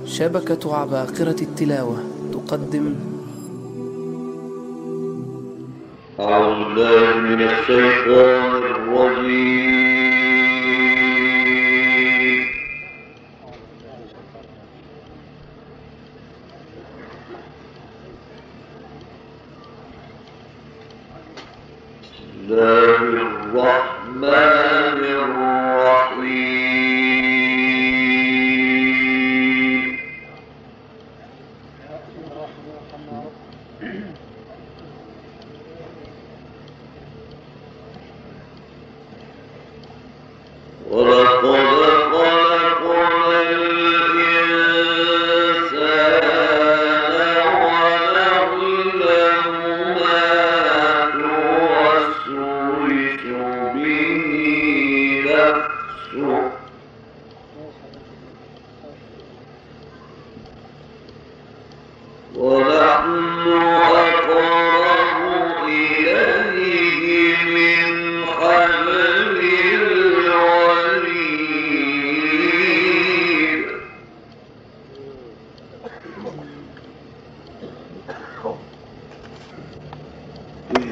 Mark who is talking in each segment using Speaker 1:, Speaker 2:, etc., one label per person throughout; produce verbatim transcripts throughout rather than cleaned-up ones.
Speaker 1: شبكة عباقرة التلاوة تقدم.
Speaker 2: أعوذ بالله من الشيطان الرجيم. بسم الله الرحمن الرحيم. ولقد خلقنا الإنسان ونعلم ما توسوس به نفسه ونحن أقرب إليه من حبل الوريد. إذ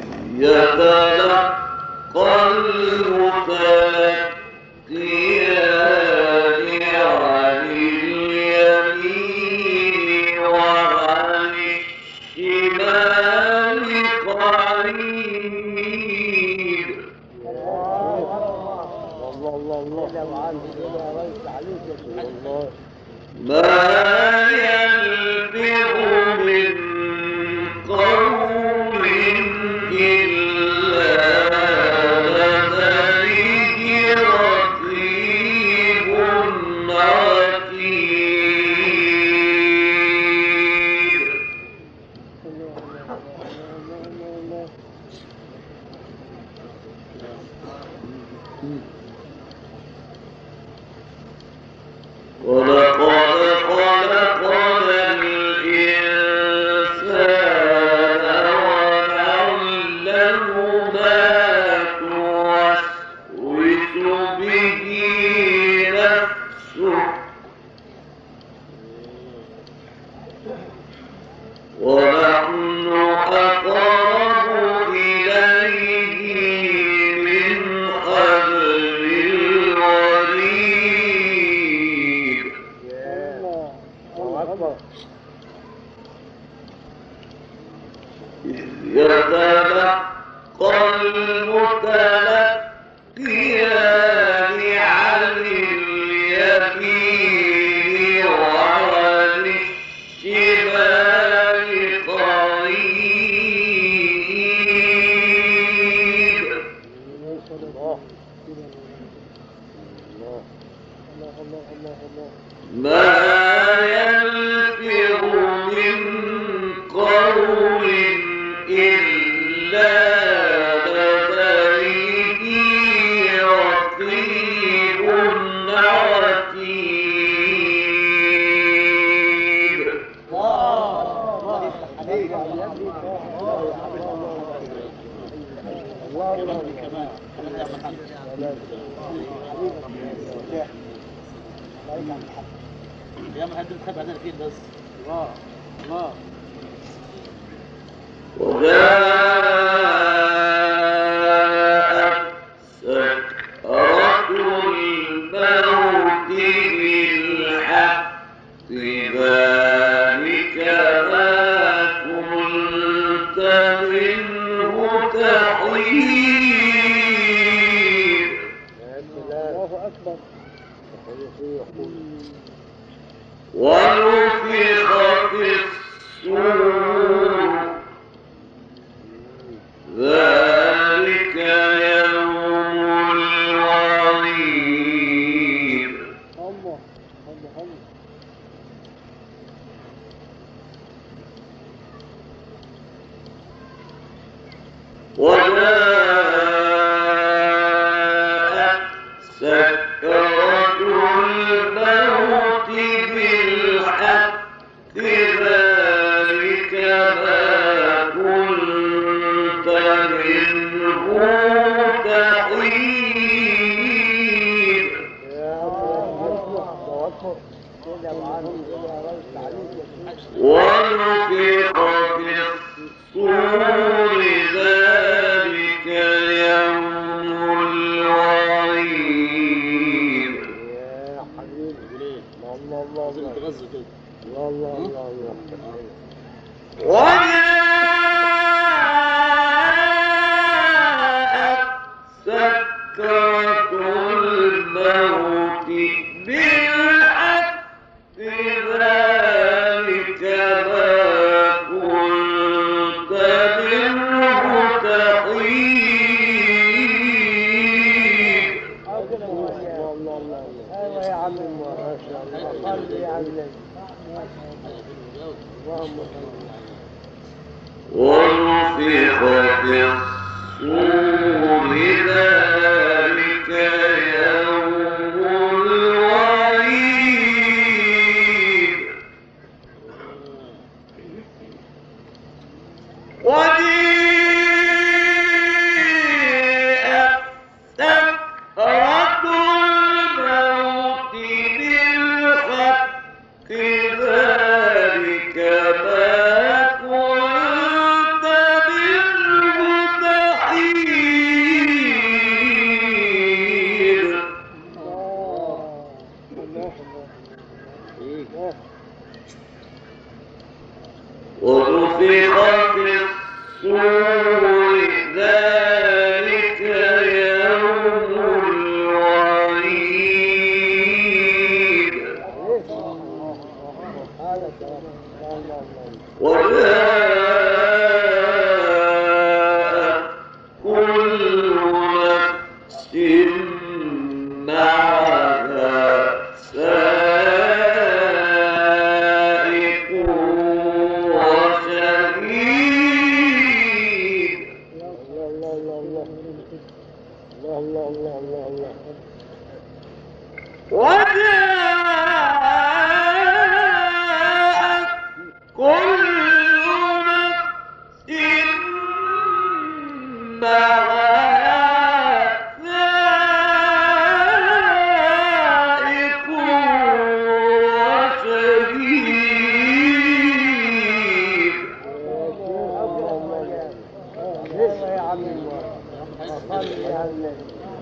Speaker 2: يتلقى المتلقيان عن اليمين وعن الشمال قعيد. ما يلفظ من قول إلا لديه رقيب عتيد. ولقد خلقنا الإنسان ونعلم ما توسوس به نفسه ونحن أقرب إليه من حبل الوريد. إذ يتلقى المتلقيان عن اليمين وعن الشمال قعيد. ما يلفظ من قول إلا لديه رقيب عتيد.
Speaker 3: يا ما قدم خد هذا فين بس الله الله.
Speaker 2: وجاءت سكرة الموت بالحق ذلك ما كنت منه تحيد.
Speaker 3: الله أكبر.
Speaker 2: ونفخ في الصور ذلك يوم الوعيد.
Speaker 3: الله الله الله.
Speaker 2: وجاءت سكرة الموت بالحق ذلك ما كنت منه تحيد.
Speaker 3: يا الله الله أكبر.
Speaker 2: ونفخ في الصور ذلك يوم الوعيد وجاءت سكرة الموت بالحق ذلك ما كنت منه تحيد.
Speaker 4: ايوه يا عم ما شاء الله صل يا النبي اللهم صل.
Speaker 2: ونفخ في الصور ذلك يوم الوعيد وجيءت سكرة الموت بالحق ذلك ما كنت منه تحيد. ونفخ في الصور ذلك يوم الوعيد وجاءت كل نفس معها سائق وشهيد. وجاءت كل نفس معها سائق وشهيد.
Speaker 4: ايوه يا عم صل يا النبي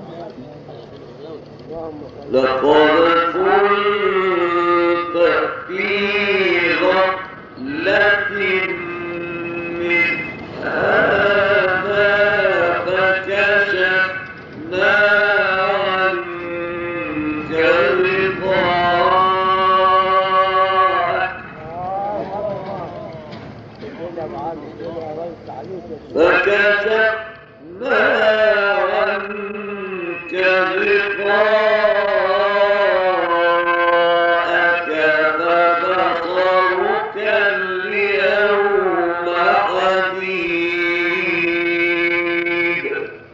Speaker 4: اللهم صل.
Speaker 2: لقد كنت في غفلة من هذا فكشفنا عنك غطاءك فكشفنا عنك غطاءك فبصرك اليوم حديد.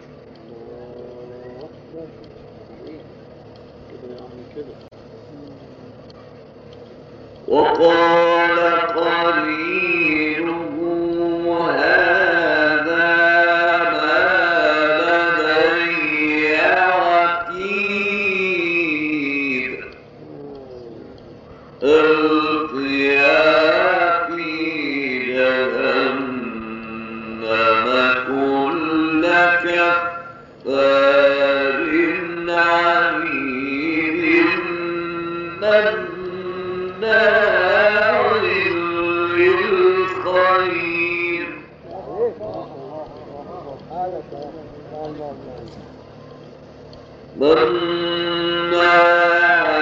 Speaker 2: وقال قرينه هذا ما لدي عتيد. القيا في جهنم كل كفار عنيد مناع للخير مناع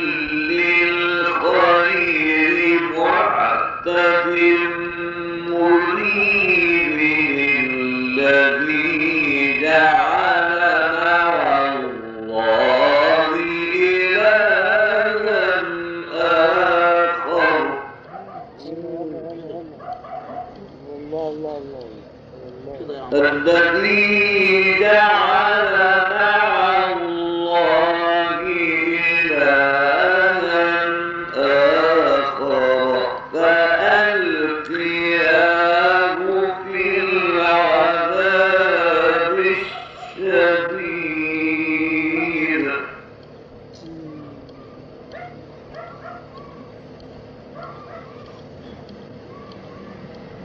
Speaker 2: للخير معتد مريب الذي جعل مع الله إلها آخر. الذي جعل مع الله إلها آخر فألقياه في العذاب الشديد.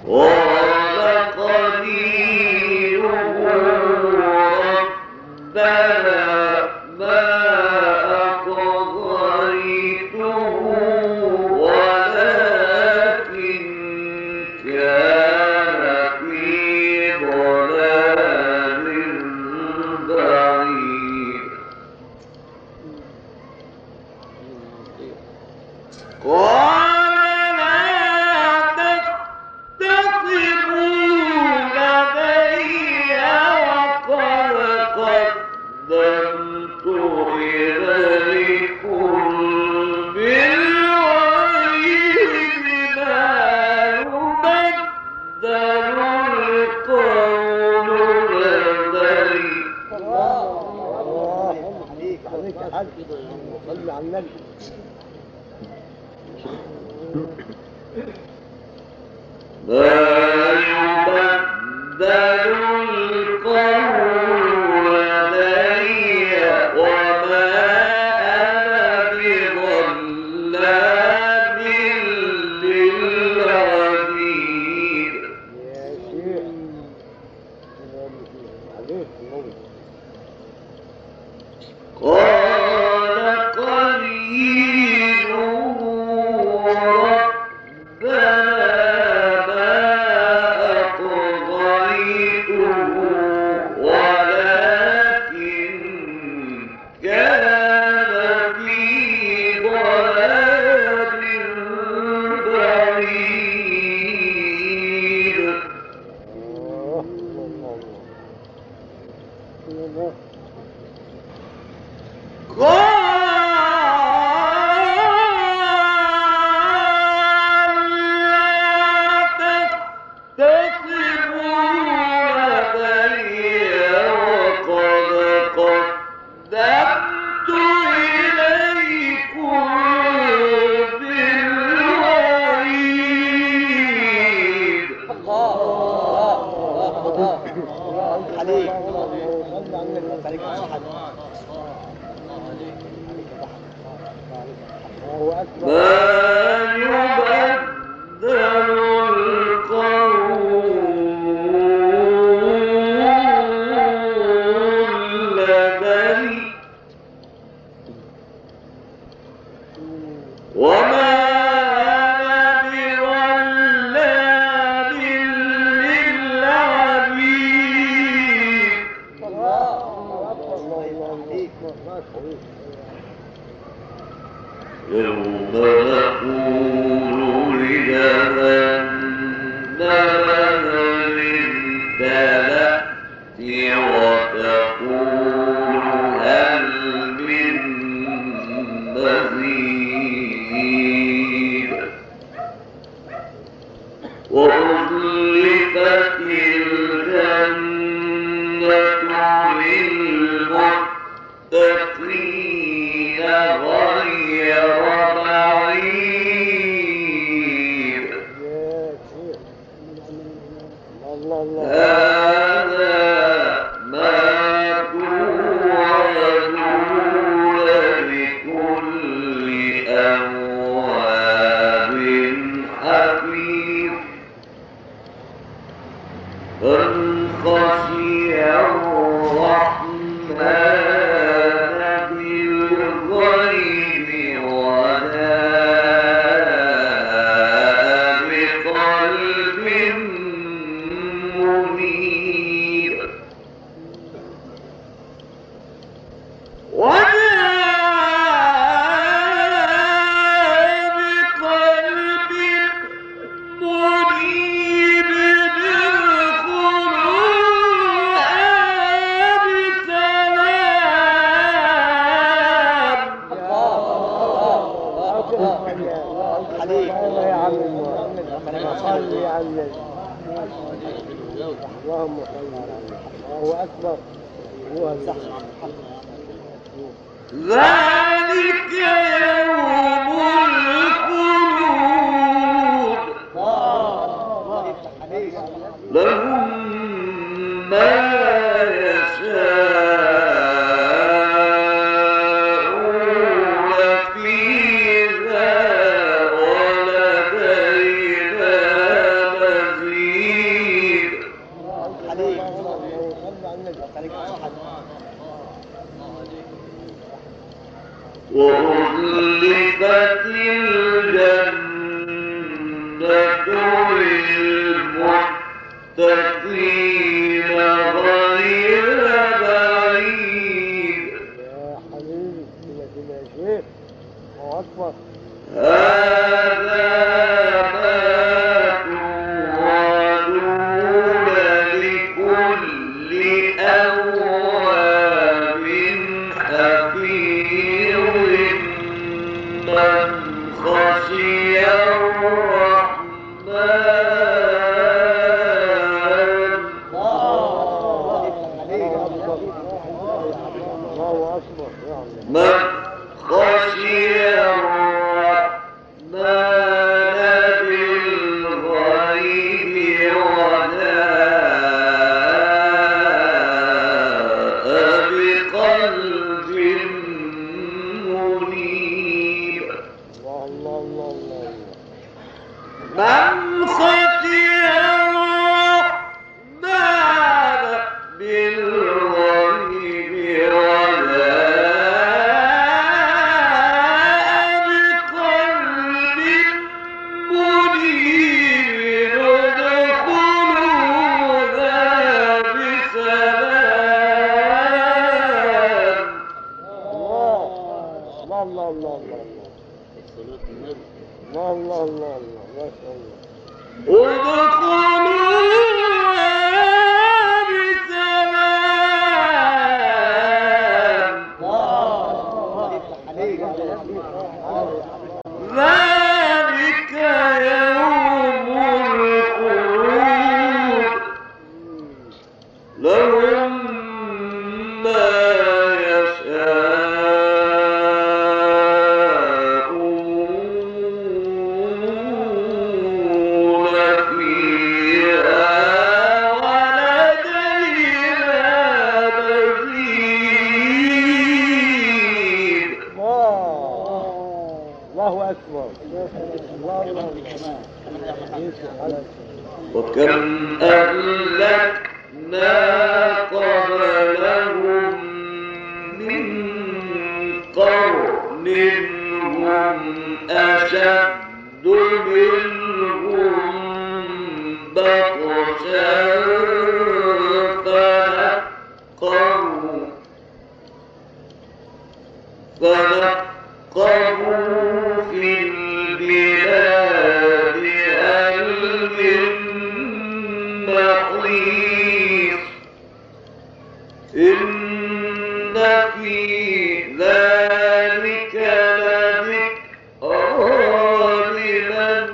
Speaker 2: فيها ولدينا مزيد وأزلفت الجنة للمتقين غير بعيد.
Speaker 4: يا حبيبي كده كده يا شيخ. الله أكبر.
Speaker 2: هذا ما توعدون لكل أواب حفيظ من خشي الرحمن.
Speaker 4: الله أكبر يعني.
Speaker 2: من خشي الرحمن بالغيب وجاء بقلب منيب.
Speaker 4: الله الله الله الله.
Speaker 2: من خشي الرحمن بالغيب وجاء بقلب منيب ادخلوها بسلام.
Speaker 4: الله الله الله الله الله.
Speaker 3: صلاة النبي.
Speaker 4: الله الله الله الله ما شاء الله.
Speaker 2: ادخلوها بسلام. ذلك يوم الخلود لهم ما يشاءون فيها ولدينا مزيد.
Speaker 4: الله الله أكبر. الله الله الله.
Speaker 2: وكم أهلكنا قبلهم من قرن هم أشد منهم بطشا فنقروا فنقروا في البلاد هل من محيص. إن في ذلك لذكرى لمن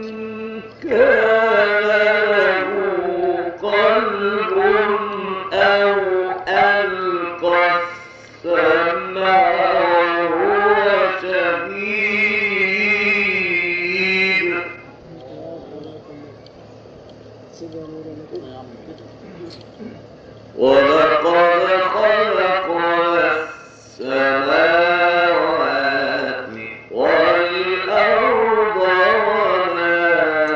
Speaker 2: كان له قلب أو ألقى السمع وهو شهيد. ولقد خلقنا السماوات والأرض وما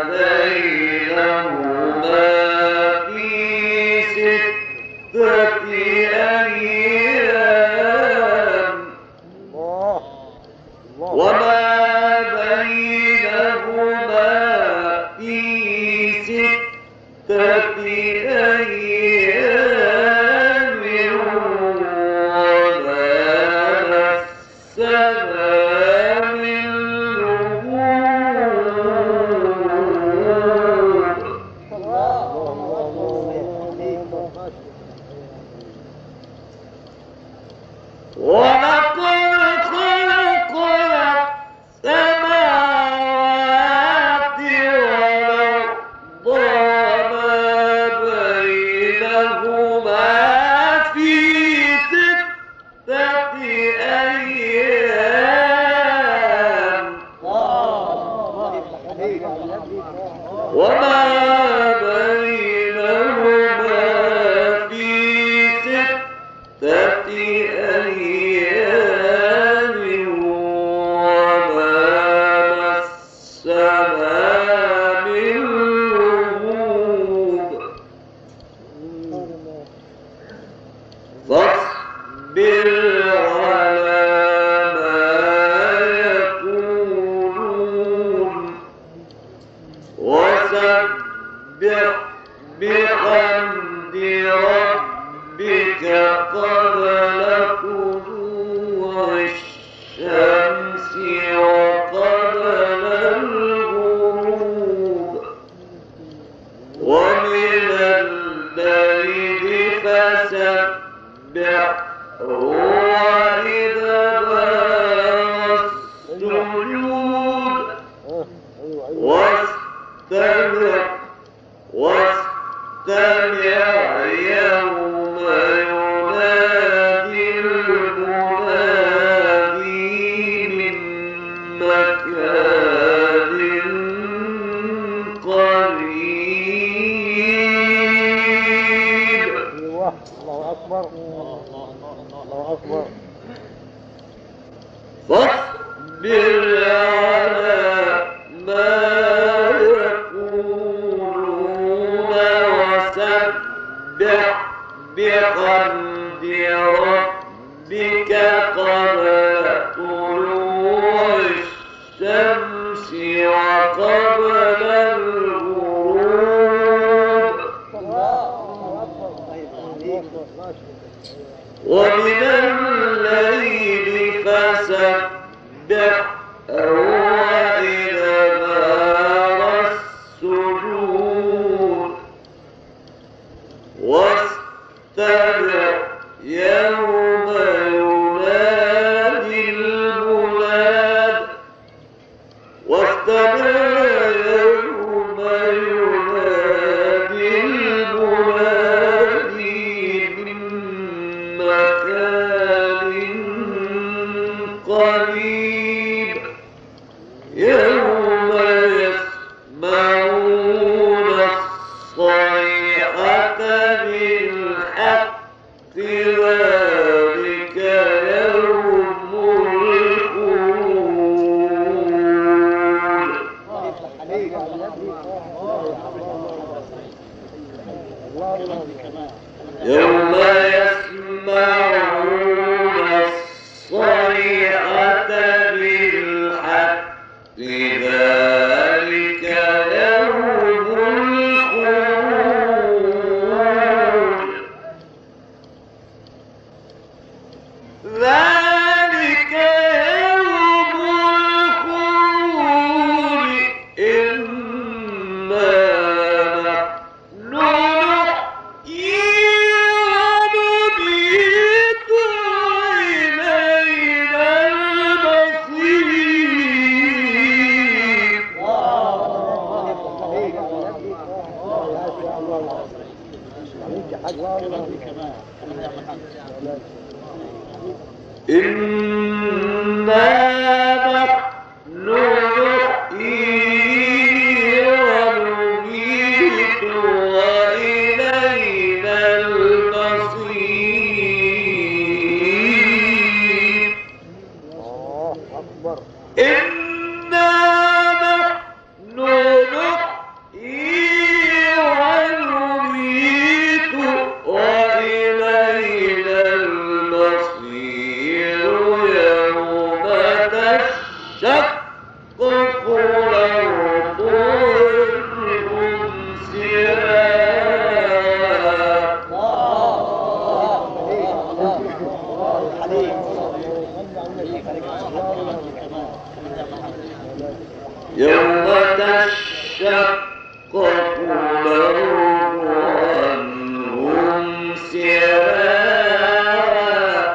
Speaker 2: بينهما في ستة أيام
Speaker 4: الله الله.
Speaker 2: وما بينهما في ستة أيام وما مسنا من لغوب. ولقد خلقنا السماوات والأرض وما بينهما في ستة أيام بحمد ربك قبل طلوع الشمس وقبل الغروب ومن الليل فسبحه وإدبار السجود واستمع يوم ينادي المناد واستمع يوم ينادي المنادي من مكان قريب يوم يسمعون الصيحة بالحق ذلك يوم الخلود يوم يسمعون الصيحة بالحق ذلك يوم الخلود ذلك يوم الخلود إنا نحن نحيي ونميت وإلينا المصير إنا نحن نحيي ونميت وإلينا المصير إنا نحن نحيي ونميت وإلينا المصير يوم تشقق الأرض عنهم يوم تشقق الأرض عنهم سراعا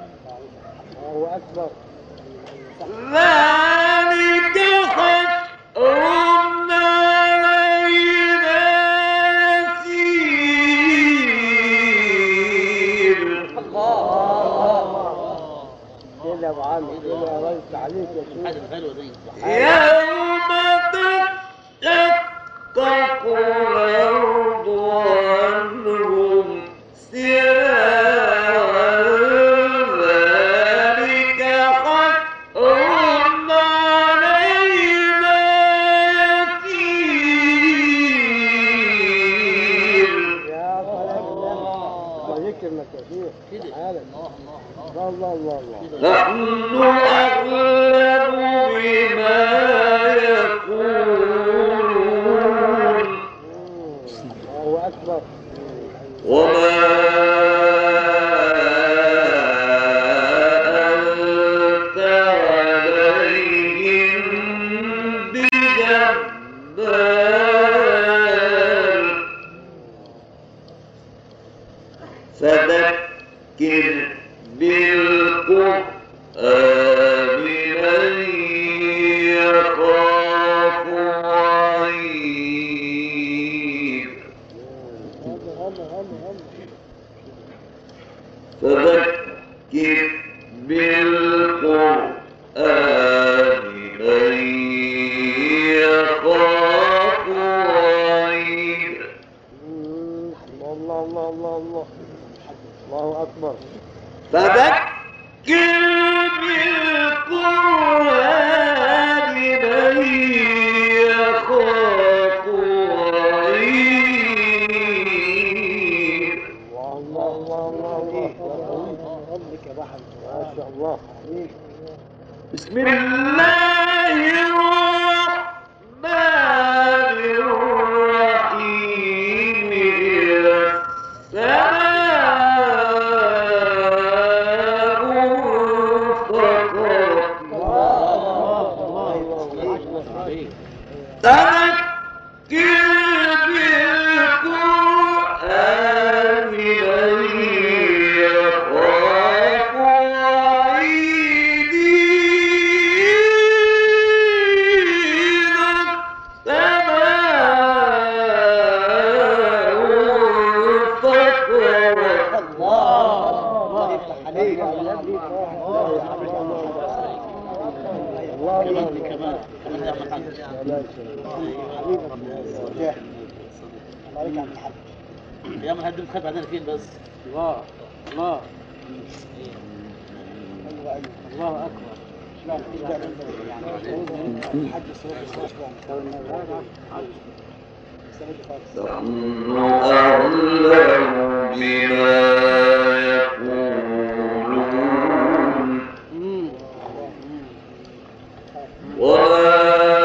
Speaker 2: ذلك خسر علينا يسير
Speaker 4: كده يا ابو عامر كده يا ريس عليك يا شيخ
Speaker 2: يوم تشقق الأرض عنهم سراعا ذلك خسر علينا يسير
Speaker 4: يا سلام الله يكرمك يا شيخ حالك الله الله الله
Speaker 2: نحن أعلم بما يقولون
Speaker 4: الله أكبر
Speaker 2: وما أنت عليهم بجبار فذكر بالقرآن من يخاف وعيد فذكر بالقرآن من يخاف وعيد
Speaker 4: الله الله الله الله الله أكبر
Speaker 2: فذكر بالقرآن بسم الله الرحمن الرحيم السماء انفطرت تذكر بالقرآن من يخاف وعيد
Speaker 3: يا من هدم خد بعدين فين بس
Speaker 4: الله الله الله اكبر.
Speaker 2: نحن أعلم بما يقولون وما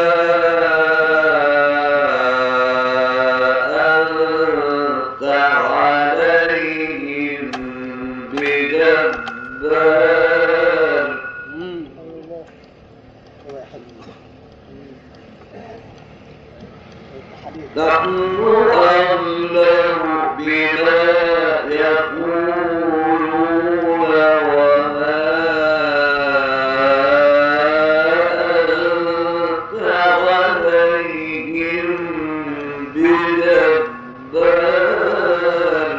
Speaker 2: أنت عليهم بجبار نحن أعلم بما يقولون وما أنت عليهم بجبار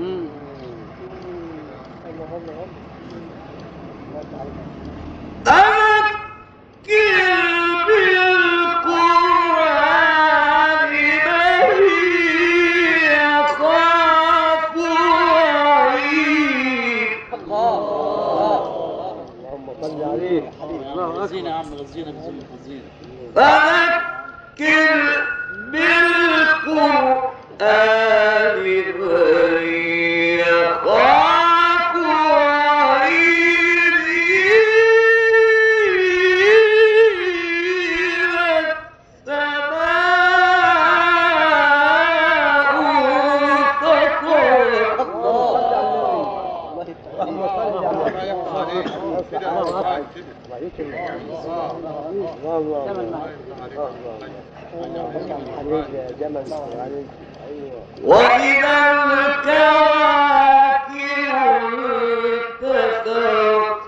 Speaker 3: غزينا يا عم غزينا بزم غزينا
Speaker 2: فذكر بالقرآن من يخاف وعيد السماء انفطرت وإذا الكواكب انتثرت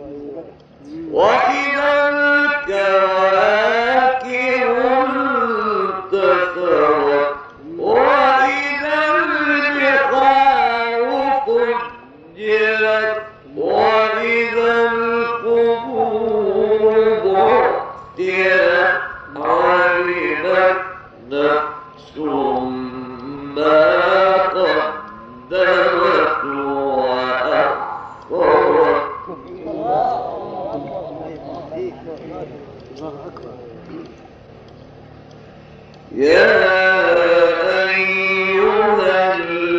Speaker 2: وإذا الكواكب انتثرت وإذا البحار فجرت وإذا القبور بعثرت علمت نفس ما قدمت وأخرت يا أيها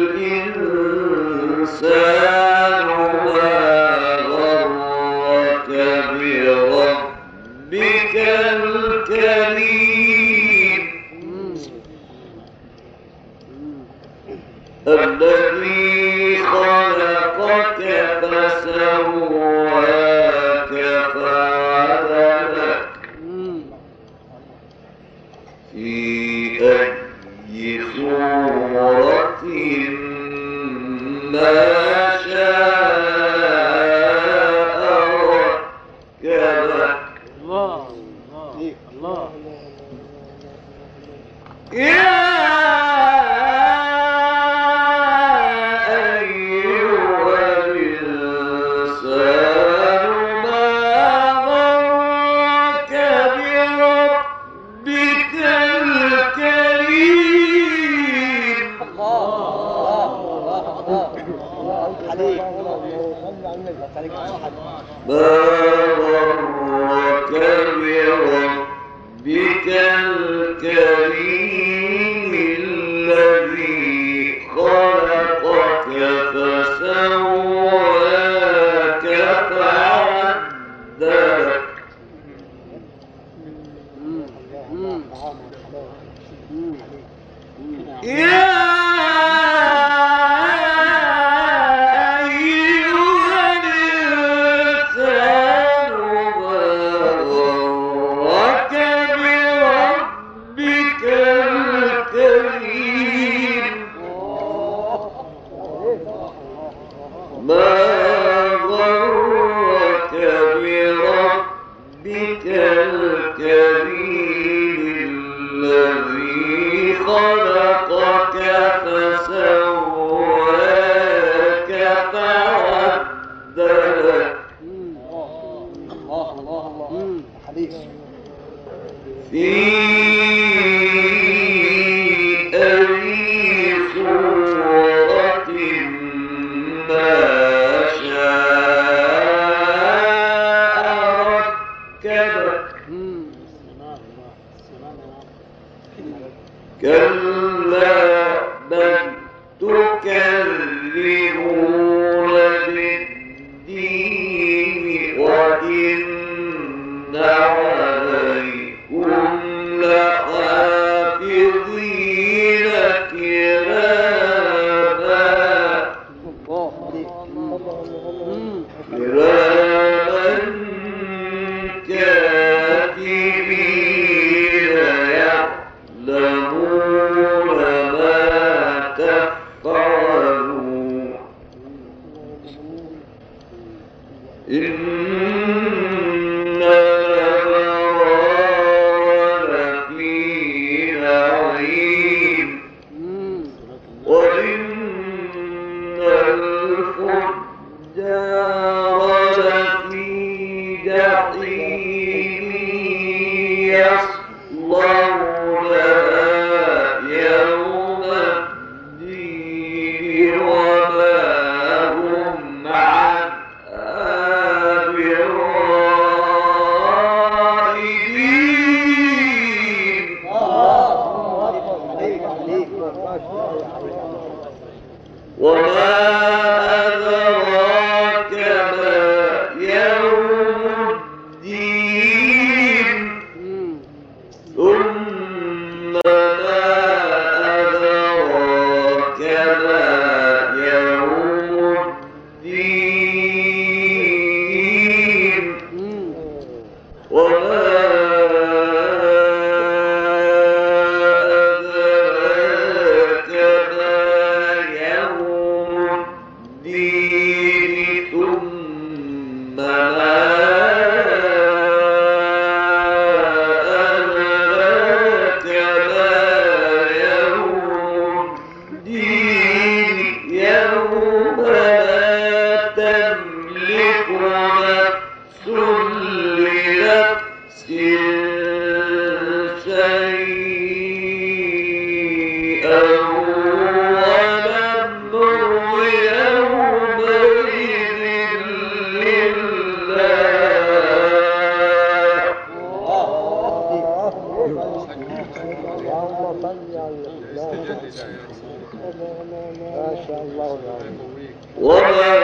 Speaker 2: الإنسان ما غرك بربك الكريم الذي خلقك فسواك فعدلك في أي صورة ما شاء ركبك
Speaker 3: الله الله
Speaker 2: يا أيها الإنسان ما غرك بربك الكريم ما غرك بربك الكريم الذي خلقك فسواك فعدلك ربك الكريم الذي خلقك فسواك فعدلك
Speaker 4: الله الله الله حديث
Speaker 2: في أي صورة ما شاء ركبك كلا بل تكذبون بالدين وإن عليكم لحافظين كراما كراما كاتبين يعلمون ما تفعلون إن الأبرار لفي نعيم وإن الفجار لفي جحيم يصلونها يوم الدين وما هم عنها بغائبين وما أدراك ما يوم الدين ثم ما أدراك ما يوم الدين وما أدراك ما يوم الدين ثم ما أدراك ما يوم الدين يوم لا تملك نفس لنفس شيئا والأمر يومئذ لله
Speaker 4: اللهم صل على ما شاء الله العظيم
Speaker 2: وما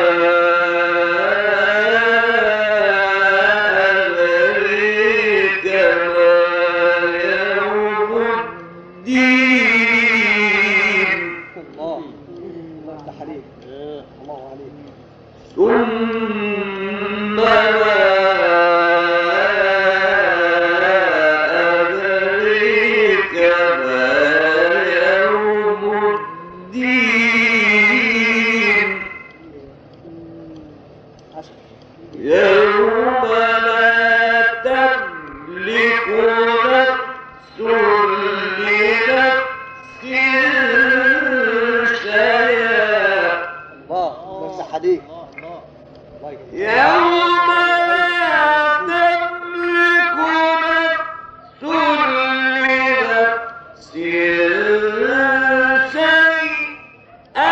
Speaker 2: أدريك ما يوم الدين
Speaker 4: الله الله عليك الله عليك
Speaker 2: ثم ما أدريك ما يوم الدين يوم لا تملك نفس لنفس شيئا
Speaker 4: الله بس حديث
Speaker 2: يوم لا تملك نفس لنفس شيئا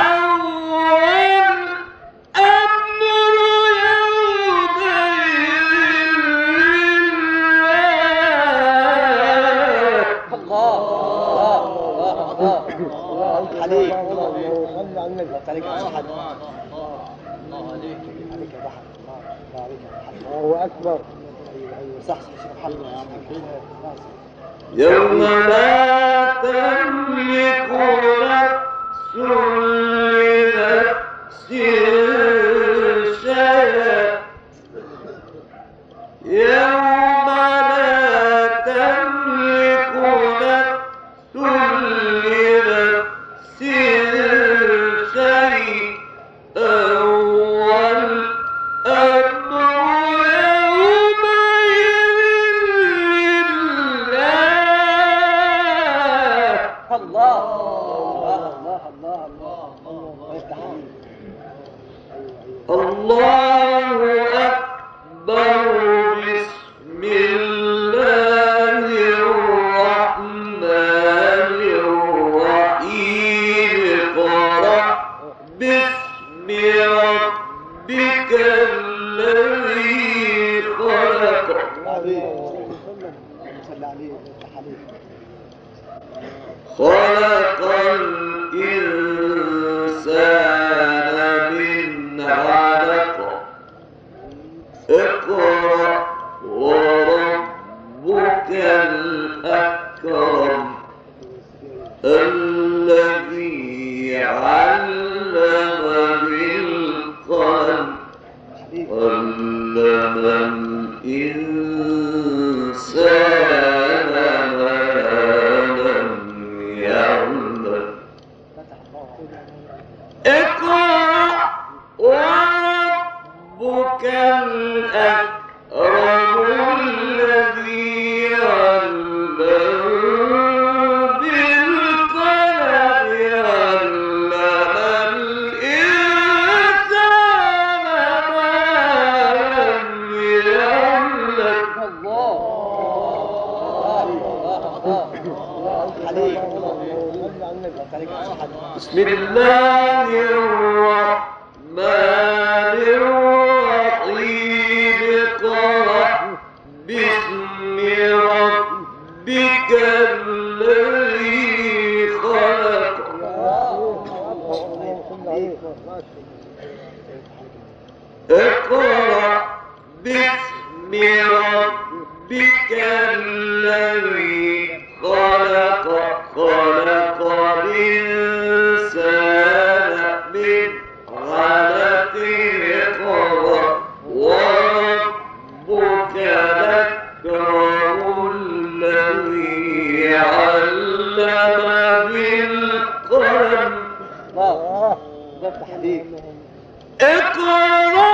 Speaker 2: والأمر يومئذ لله
Speaker 4: الله الله الله الله عليك صل على النبي عليك يا حد الله عليك عليك يا بحر الله عليك يا حد الله اكبر ايوه ايوه صح صح محمد يا عم
Speaker 2: يوم لا تملك نفس لنفس شيئا يوم لا تملك نفس لنفس شيئا والأمر يومئذ
Speaker 4: صلى عليه عليه
Speaker 2: خلق الإنسان من علق اقرأ وربك الأكرم الذي علم بالقلم علم الإنسان ما لم يعلم اقرأ وربك الأكرم الذي علم بالقلم علم الإنسان ما لم يعلم بسم الله الرحمن الرحيم اقرأ باسم ربك الذي خلق اقرأ باسم ربك الذي خلق خلق الإنسان من علق اقرأ وربك الأكرم الذي علم بالقلم اقرأ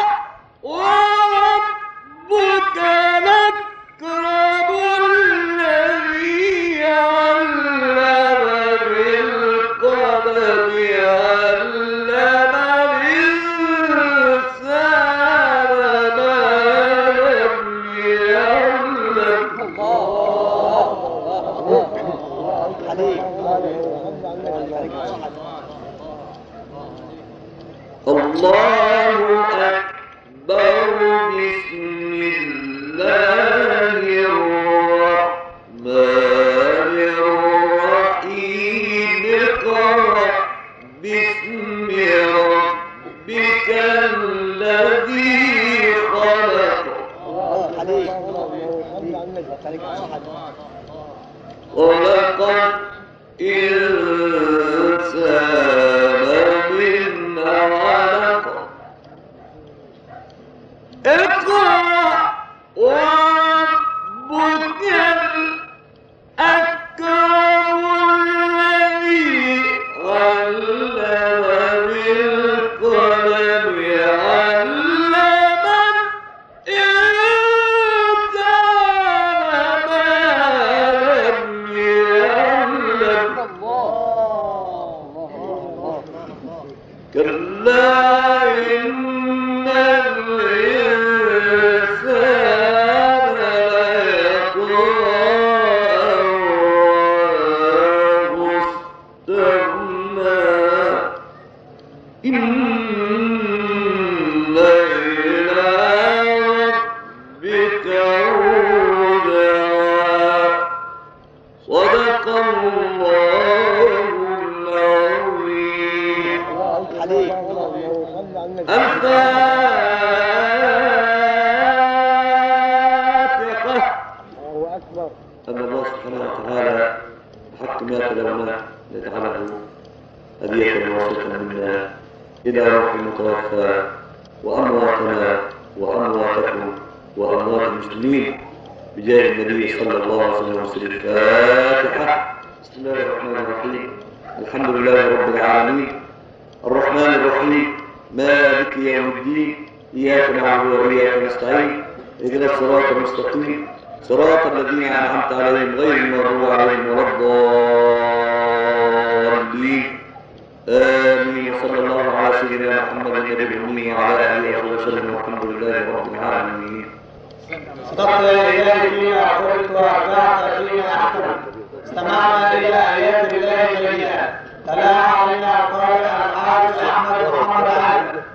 Speaker 2: وربك الأكرم الذي علم بالقلم علم الإنسان ما لم يعلم الله أكبر بسم الله الرحمن الرحيم اقرأ باسم ربك الذي خلق خلق الإنسان من علق اقرأ وربك الأكرم الذي علم بالقلم علم الإنسان ما لم يعلم كلا إن الإنسان ليطغى أن رآه استغنى إن إلى ربك الرجعى صدق الله العظيم الفاتحة. أن الله سبحانه وتعالى بحق ما تلوناه لجعله هدية واصلة منا إلى روح المتوفى وأمواتنا وأمواتكم وأموات المسلمين بجاه النبي صلى الله عليه وسلم. الفاتحة. بسم الله الرحمن الرحيم. الحمد لله رب العالمين الرحمن الرحيم مالك يوم الدين إياك نعبد وإياك نستعين اهدنا الصراط المستقيم صراط الذين أنعمت عليهم غير المغضوب عليهم ولا الضالين آمين. وصلى الله على سيدنا محمد النبي الأمي وعلى آله وصحبه وسلم والحمد لله رب العالمين.
Speaker 5: صدقت يا إلهي فيما أقولت وأبدعت فيما أحكمت. استمعنا إلى آيات الله الجليلة تلاها علينا قارئ الحافظ أحمد محمد علي